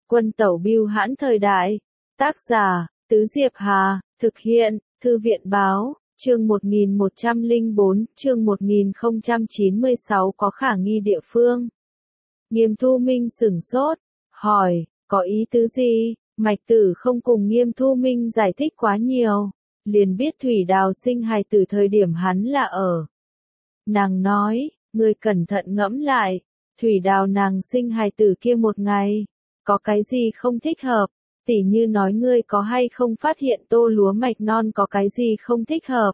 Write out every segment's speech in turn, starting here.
Quân tẩu bưu hãn thời đại. Tác giả, Tứ Diệp Hà, thực hiện, Thư viện báo, chương 1104, chương 1096 có khả nghi địa phương. Nghiêm Thu Minh sửng sốt, hỏi, có ý tứ gì? Mạch Tử không cùng Nghiêm Thu Minh giải thích quá nhiều, liền biết Thủy Đào sinh hài tử thời điểm hắn là ở. Nàng nói, ngươi cẩn thận ngẫm lại, Thủy Đào nàng sinh hài tử kia một ngày, có cái gì không thích hợp, tỉ như nói ngươi có hay không phát hiện tô lúa mạch non có cái gì không thích hợp.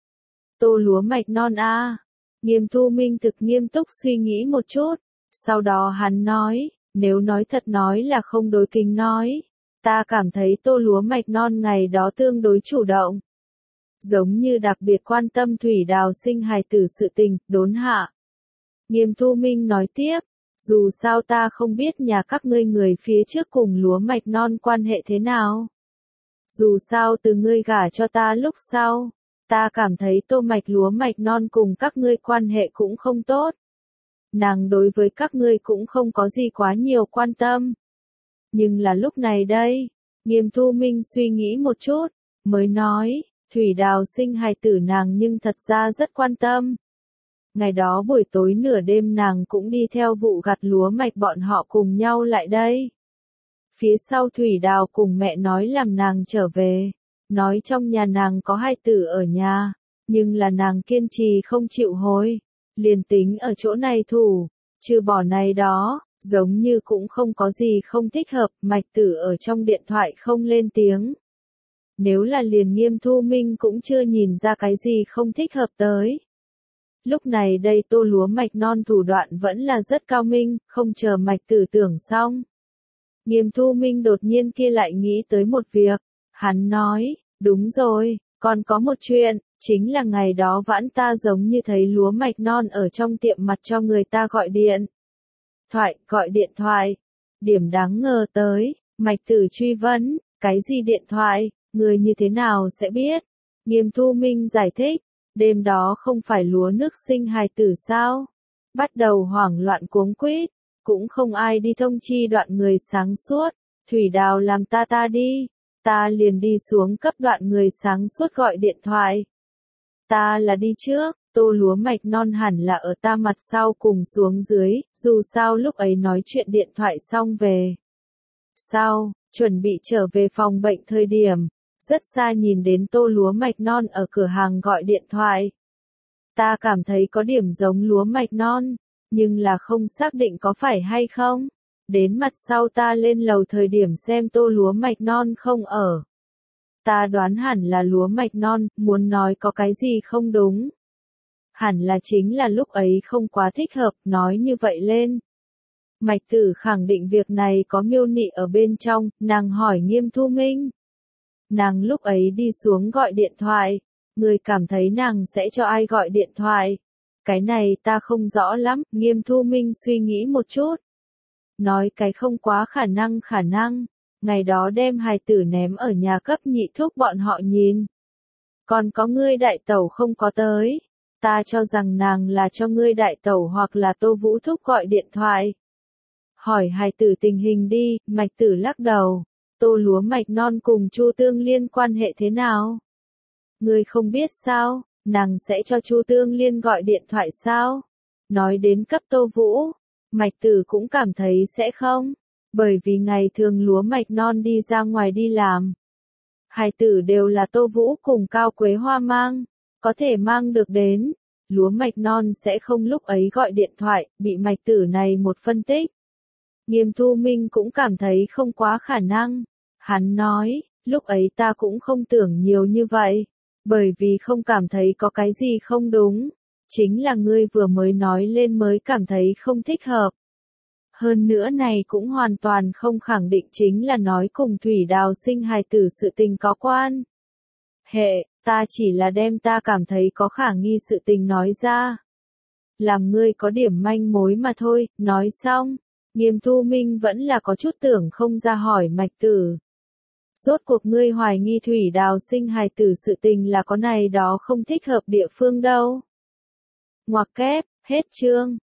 Tô lúa mạch non a. Nghiêm Thu Minh thực nghiêm túc suy nghĩ một chút, sau đó hắn nói, nếu nói thật nói là không đối kính nói, ta cảm thấy tô lúa mạch non ngày đó tương đối chủ động. Giống như đặc biệt quan tâm Thủy Đào sinh hài tử sự tình, đốn hạ. Nghiêm Thu Minh nói tiếp, dù sao ta không biết nhà các ngươi người phía trước cùng lúa mạch non quan hệ thế nào. Dù sao từ ngươi gả cho ta lúc sau, ta cảm thấy tô mạch lúa mạch non cùng các ngươi quan hệ cũng không tốt. Nàng đối với các ngươi cũng không có gì quá nhiều quan tâm. Nhưng là lúc này đây, Nghiêm Thu Minh suy nghĩ một chút, mới nói, Thủy Đào sinh hài tử nàng nhưng thật ra rất quan tâm. Ngày đó buổi tối nửa đêm nàng cũng đi theo vụ gặt lúa mạch bọn họ cùng nhau lại đây. Phía sau Thủy Đào cùng mẹ nói làm nàng trở về, nói trong nhà nàng có hài tử ở nhà, nhưng là nàng kiên trì không chịu hối, liền tính ở chỗ này thủ, trừ bỏ này đó, giống như cũng không có gì không thích hợp, Mạch Tử ở trong điện thoại không lên tiếng. Nếu là liền Nghiêm Thu Minh cũng chưa nhìn ra cái gì không thích hợp tới. Lúc này đây tô lúa mạch non thủ đoạn vẫn là rất cao minh, không chờ Mạch Tử tưởng xong. Nghiêm Thu Minh đột nhiên kia lại nghĩ tới một việc, hắn nói, đúng rồi, còn có một chuyện, chính là ngày đó vãn ta giống như thấy lúa mạch non ở trong tiệm mặt cho người ta gọi điện thoại. Điểm đáng ngờ tới, Mạch Tử truy vấn, cái gì điện thoại, người như thế nào sẽ biết? Nghiêm Thu Minh giải thích, đêm đó không phải lúa nước sinh hài tử sao? Bắt đầu hoảng loạn cuống quýt, cũng không ai đi thông chi đoạn người sáng suốt, Thủy Đào làm ta đi, ta liền đi xuống cấp đoạn người sáng suốt gọi điện thoại. Ta là đi trước, tô lúa mạch non hẳn là ở ta mặt sau cùng xuống dưới, dù sao lúc ấy nói chuyện điện thoại xong về. Sau, chuẩn bị trở về phòng bệnh thời điểm, rất xa nhìn đến tô lúa mạch non ở cửa hàng gọi điện thoại. Ta cảm thấy có điểm giống lúa mạch non, nhưng là không xác định có phải hay không. Đến mặt sau ta lên lầu thời điểm xem tô lúa mạch non không ở. Ta đoán hẳn là lúa mạch non, muốn nói có cái gì không đúng. Hẳn là chính là lúc ấy không quá thích hợp, nói như vậy lên. Mạch Tử khẳng định việc này có miêu nị ở bên trong, nàng hỏi Nghiêm Thu Minh. Nàng lúc ấy đi xuống gọi điện thoại, người cảm thấy nàng sẽ cho ai gọi điện thoại. Cái này ta không rõ lắm, Nghiêm Thu Minh suy nghĩ một chút. Nói cái không quá khả năng, ngày đó đem hài tử ném ở nhà cấp nhị thúc bọn họ nhìn. Còn có ngươi đại tẩu không có tới, ta cho rằng nàng là cho ngươi đại tẩu hoặc là Tô Vũ thúc gọi điện thoại. Hỏi hài tử tình hình đi, Mạch Tử lắc đầu, tô lúa mạch non cùng Chu Tương Liên quan hệ thế nào? Ngươi không biết sao, nàng sẽ cho Chu Tương Liên gọi điện thoại sao? Nói đến cấp Tô Vũ, Mạch Tử cũng cảm thấy sẽ không, bởi vì ngày thường lúa mạch non đi ra ngoài đi làm. Hài tử đều là Tô Vũ cùng Cao Quế Hoa mang, có thể mang được đến, lúa mạch non sẽ không lúc ấy gọi điện thoại, bị Mạch Tử này một phân tích. Nghiêm Thu Minh cũng cảm thấy không quá khả năng. Hắn nói, lúc ấy ta cũng không tưởng nhiều như vậy, bởi vì không cảm thấy có cái gì không đúng. Chính là ngươi vừa mới nói lên mới cảm thấy không thích hợp. Hơn nữa này cũng hoàn toàn không khẳng định chính là nói cùng Thủy Đào sinh hài tử sự tình có quan hệ, ta chỉ là đem ta cảm thấy có khả nghi sự tình nói ra. Làm ngươi có điểm manh mối mà thôi, nói xong. Nghiêm Thu Minh vẫn là có chút tưởng không ra hỏi Mạch Tử. Rốt cuộc ngươi hoài nghi Thủy Đào sinh hài tử sự tình là có này đó không thích hợp địa phương đâu. Ngoặc kép, hết chương.